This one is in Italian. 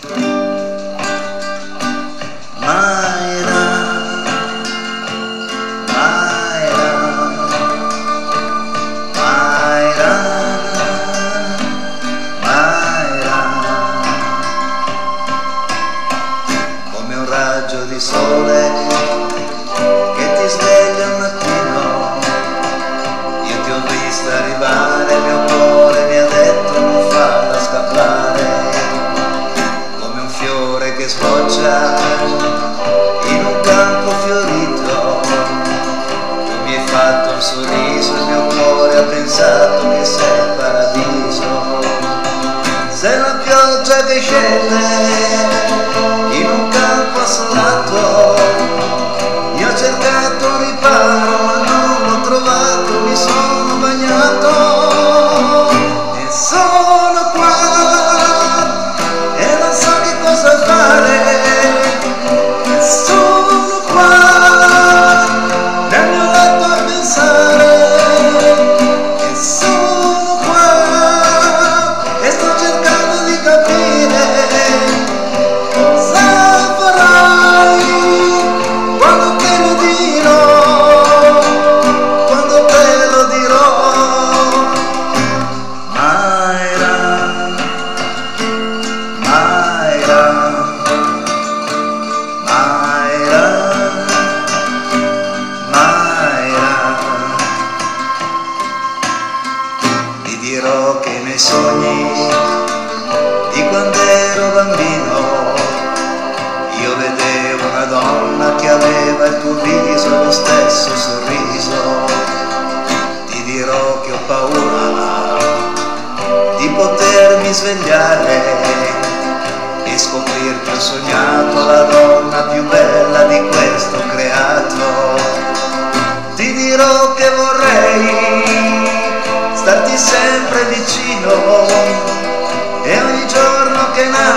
Mayra, Mayra, Mayra, Mayra, come un raggio di sole che ti sveglia al mattino. Io ti ho vista arrivare, il mio cuore mi ha detto non farla scappare, come un fiore che sboccia in un campo fiorito. Tu mi hai fatto un sorriso, il mio cuore ha pensato che sei il paradiso. Sei la pioggia che scende in un campo assolato. Io ho cercato un riparo ma non l'ho trovato, mi sono bagnato e sono qua e non so che cosa fare. E sono qua nel mio letto a pensare. E sono qua e sto cercando di capire cosa farai quando te lo dirò, quando te lo dirò. Mayra, Mayra, Mayra, Mayra. Ti dirò che nei sogni di quando ero bambino io vedevo una donna che aveva il tuo viso e lo stesso sorriso. Ti dirò che ho paura di potermi svegliare e scoprir che ho sognato la donna più bella di questo creato. Ti dirò che vorrei starti sempre vicino e ogni giorno che nasce